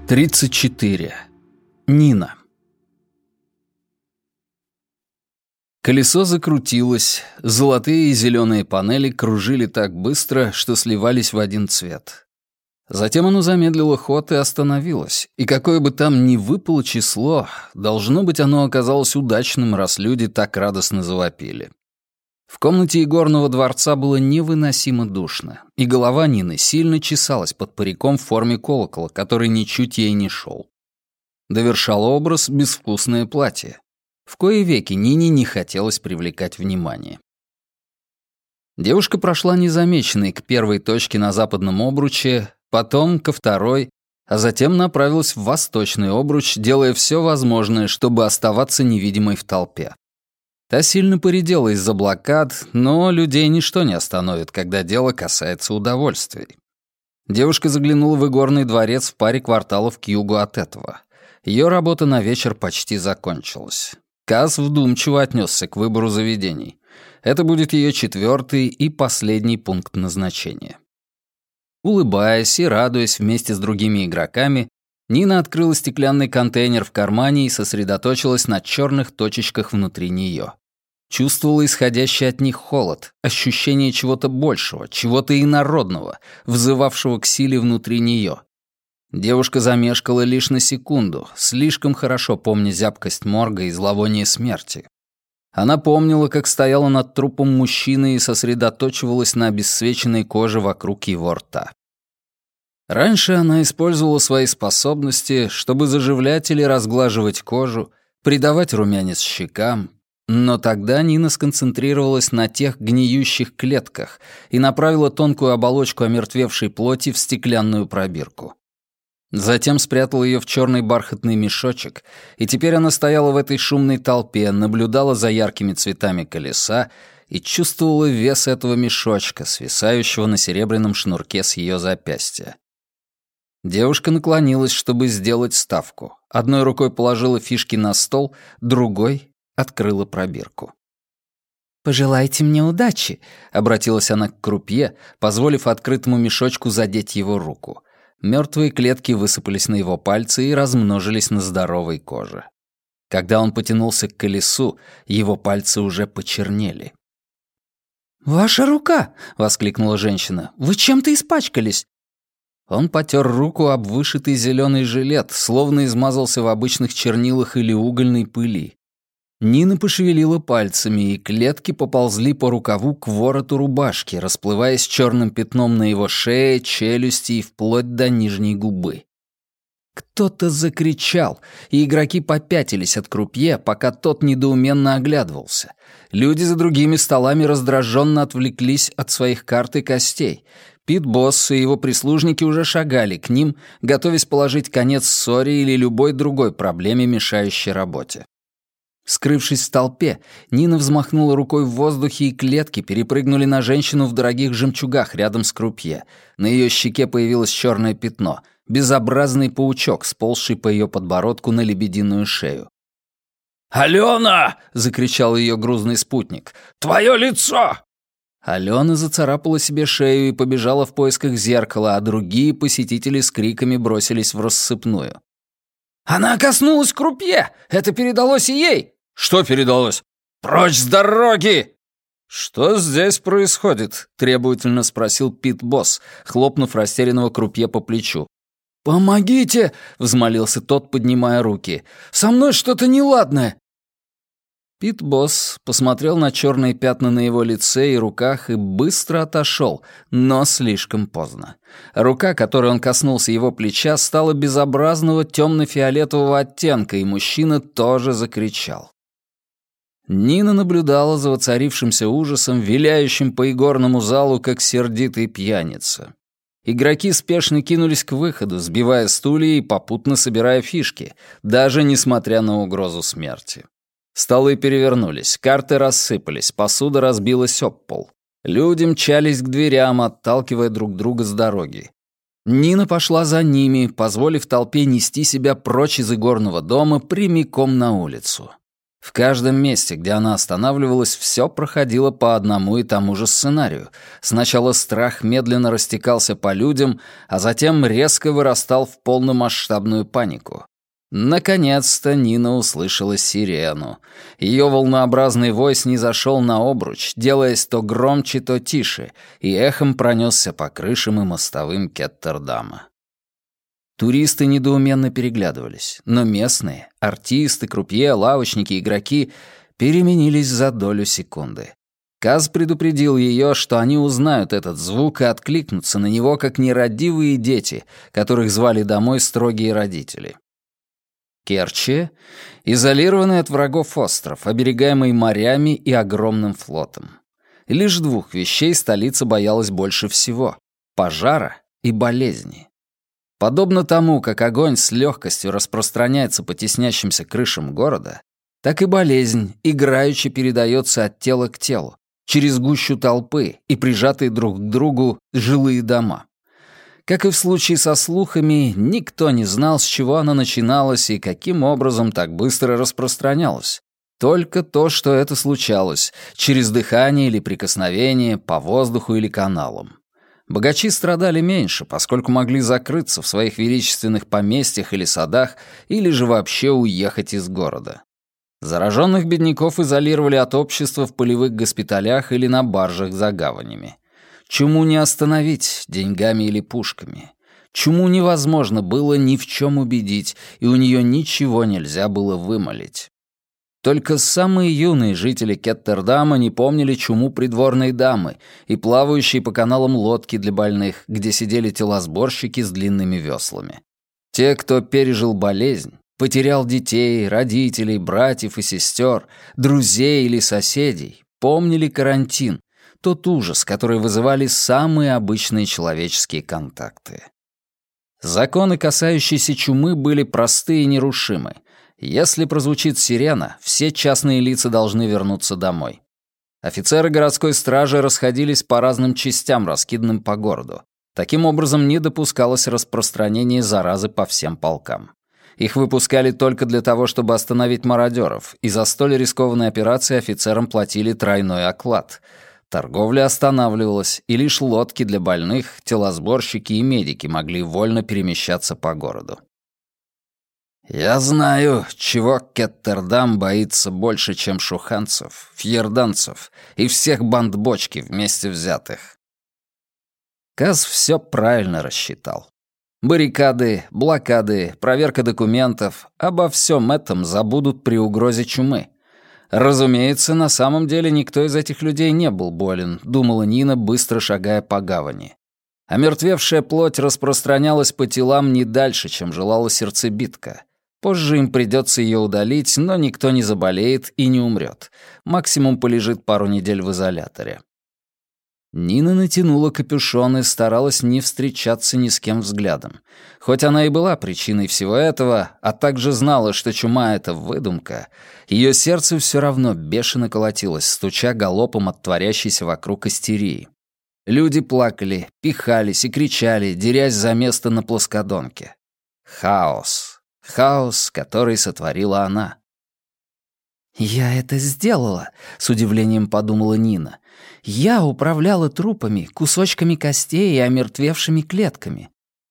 34. Нина. Колесо закрутилось, золотые и зеленые панели кружили так быстро, что сливались в один цвет. Затем оно замедлило ход и остановилось, и какое бы там ни выпало число, должно быть, оно оказалось удачным, раз люди так радостно завопили. В комнате игорного дворца было невыносимо душно, и голова Нины сильно чесалась под париком в форме колокола, который ничуть ей не шел. Довершало образ безвкусное платье. В кои веки Нине не хотелось привлекать внимание. Девушка прошла незамеченной к первой точке на западном обруче, потом ко второй, а затем направилась в восточный обруч, делая все возможное, чтобы оставаться невидимой в толпе. Та сильно поредела из-за блокад, но людей ничто не остановит, когда дело касается удовольствий. Девушка заглянула в игорный дворец в паре кварталов к югу от этого. Ее работа на вечер почти закончилась. Каз вдумчиво отнесся к выбору заведений. Это будет ее 4-й и последний пункт назначения. Улыбаясь и радуясь вместе с другими игроками, Нина открыла стеклянный контейнер в кармане и сосредоточилась на черных точечках внутри нее. Чувствовала исходящий от них холод, ощущение чего-то большего, чего-то инородного, взывавшего к силе внутри нее. Девушка замешкала лишь на секунду, слишком хорошо помня зябкость морга и зловоние смерти. Она помнила, как стояла над трупом мужчины и сосредоточивалась на обесцвеченной коже вокруг его рта. Раньше она использовала свои способности, чтобы заживлять или разглаживать кожу, придавать румянец щекам, но тогда Нина сконцентрировалась на тех гниющих клетках и направила тонкую оболочку омертвевшей плоти в стеклянную пробирку. Затем спрятала ее в черный бархатный мешочек, и теперь она стояла в этой шумной толпе, наблюдала за яркими цветами колеса и чувствовала вес этого мешочка, свисающего на серебряном шнурке с ее запястья. Девушка наклонилась, чтобы сделать ставку. Одной рукой положила фишки на стол, другой открыла пробирку. «Пожелайте мне удачи», — обратилась она к крупье, позволив открытому мешочку задеть его руку. Мертвые клетки высыпались на его пальцы и размножились на здоровой коже. Когда он потянулся к колесу, его пальцы уже почернели. «Ваша рука!» — воскликнула женщина. «Вы чем-то испачкались!» Он потер руку об вышитый зеленый жилет, словно измазался в обычных чернилах или угольной пыли. Нина пошевелила пальцами, и клетки поползли по рукаву к вороту рубашки, расплываясь черным пятном на его шее, челюсти и вплоть до нижней губы. Кто-то закричал, и игроки попятились от крупье, пока тот недоуменно оглядывался. Люди за другими столами раздраженно отвлеклись от своих карт и костей. Пит-босс и его прислужники уже шагали к ним, готовясь положить конец ссоре или любой другой проблеме, мешающей работе. Скрывшись в толпе, Нина взмахнула рукой в воздухе, и клетки перепрыгнули на женщину в дорогих жемчугах рядом с крупье. На ее щеке появилось черное пятно, безобразный паучок, сползший по ее подбородку на лебединую шею. «Алена!» — закричал ее грузный спутник. «Твое лицо!» Алена зацарапала себе шею и побежала в поисках зеркала, а другие посетители с криками бросились в рассыпную. «Она коснулась крупье! Это передалось и ей!» «Что передалось?» «Прочь с дороги!» «Что здесь происходит?» — требовательно спросил Пит-босс, хлопнув растерянного крупье по плечу. «Помогите!» — взмолился тот, поднимая руки. «Со мной что-то неладное!» Пит-босс посмотрел на черные пятна на его лице и руках и быстро отошел, но слишком поздно. Рука, которой он коснулся его плеча, стала безобразного темно-фиолетового оттенка, и мужчина тоже закричал. Нина наблюдала за воцарившимся ужасом, виляющим по игорному залу, как сердитый пьяница. Игроки спешно кинулись к выходу, сбивая стулья и попутно собирая фишки, даже несмотря на угрозу смерти. Столы перевернулись, карты рассыпались, посуда разбилась об пол. Люди мчались к дверям, отталкивая друг друга с дороги. Нина пошла за ними, позволив толпе нести себя прочь из игорного дома прямиком на улицу. В каждом месте, где она останавливалась, все проходило по одному и тому же сценарию. Сначала страх медленно растекался по людям, а затем резко вырастал в полномасштабную панику. Наконец-то Нина услышала сирену. Ее волнообразный вой снизошел на обруч, делаясь то громче, то тише, и эхом пронесся по крышам и мостовым Кеттердама. Туристы недоуменно переглядывались, но местные, артисты, крупье, лавочники, игроки переменились за долю секунды. Каз предупредил ее, что они узнают этот звук и откликнутся на него, как нерадивые дети, которых звали домой строгие родители. Керчи — изолированный от врагов остров, оберегаемый морями и огромным флотом. Лишь двух вещей столица боялась больше всего — пожара и болезни. Подобно тому, как огонь с легкостью распространяется по теснящимся крышам города, так и болезнь играючи передается от тела к телу, через гущу толпы и прижатые друг к другу жилые дома. Как и в случае со слухами, никто не знал, с чего она начиналась и каким образом так быстро распространялась. Только то, что это случалось, через дыхание или прикосновение, по воздуху или каналам. Богачи страдали меньше, поскольку могли закрыться в своих величественных поместьях или садах, или же вообще уехать из города. Зараженных бедняков изолировали от общества в полевых госпиталях или на баржах за гаванями. Чуму не остановить деньгами или пушками. Чуму невозможно было ни в чем убедить, и у нее ничего нельзя было вымолить. Только самые юные жители Кеттердама не помнили чуму придворной дамы и плавающие по каналам лодки для больных, где сидели телосборщики с длинными веслами. Те, кто пережил болезнь, потерял детей, родителей, братьев и сестер, друзей или соседей, помнили карантин, тот ужас, который вызывали самые обычные человеческие контакты. Законы, касающиеся чумы, были просты и нерушимы. Если прозвучит сирена, все частные лица должны вернуться домой. Офицеры городской стражи расходились по разным частям, раскиданным по городу. Таким образом, не допускалось распространения заразы по всем полкам. Их выпускали только для того, чтобы остановить мародеров, и за столь рискованные операции офицерам платили тройной оклад. Торговля останавливалась, и лишь лодки для больных, телосборщики и медики могли вольно перемещаться по городу. «Я знаю, чего Кеттердам боится больше, чем шуханцев, фьерданцев и всех банд бочки вместе взятых». Каз все правильно рассчитал. Баррикады, блокады, проверка документов — обо всем этом забудут при угрозе чумы. Разумеется, на самом деле никто из этих людей не был болен, думала Нина, быстро шагая по гавани. Омертвевшая плоть распространялась по телам не дальше, чем желала сердцебитка. Позже им придется ее удалить, но никто не заболеет и не умрет. Максимум полежит пару недель в изоляторе. Нина натянула капюшон и старалась не встречаться ни с кем взглядом. Хоть она и была причиной всего этого, а также знала, что чума — это выдумка, ее сердце все равно бешено колотилось, стуча галопом от творящейся вокруг истерии. Люди плакали, пихались и кричали, дерясь за место на плоскодонке. Хаос. Хаос, который сотворила она. «Я это сделала», — с удивлением подумала Нина. «Я управляла трупами, кусочками костей и омертвевшими клетками».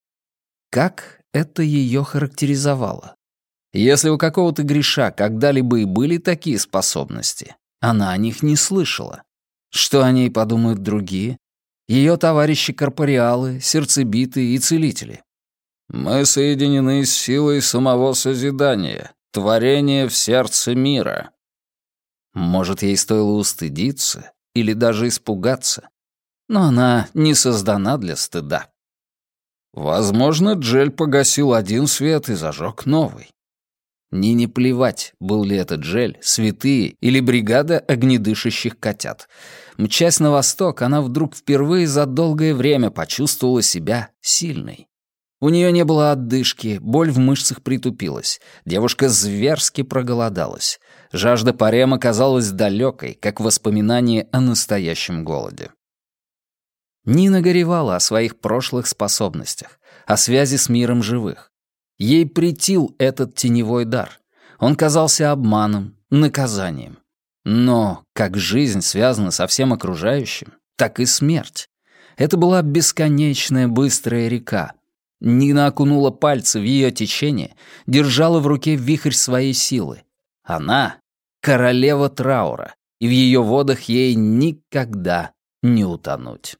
Как это ее характеризовало? Если у какого-то греша когда-либо и были такие способности, она о них не слышала. Что о ней подумают другие? Ее товарищи-корпориалы, сердцебиты и целители. «Мы соединены с силой самого созидания, творения в сердце мира». Может, ей стоило устыдиться или даже испугаться, но она не создана для стыда. Возможно, Джель погасил один свет и зажег новый. Нине плевать, был ли это Джель, святые или бригада огнедышащих котят. Мчась на восток, она вдруг впервые за долгое время почувствовала себя сильной. У нее не было отдышки, боль в мышцах притупилась. Девушка зверски проголодалась. Жажда парема казалась далекой, как воспоминание о настоящем голоде. Нина горевала о своих прошлых способностях, о связи с миром живых. Ей претил этот теневой дар. Он казался обманом, наказанием. Но как жизнь связана со всем окружающим, так и смерть. Это была бесконечная быстрая река. Нина окунула пальцы в ее течение, держала в руке вихрь своей силы. Она — королева траура, и в ее водах ей никогда не утонуть.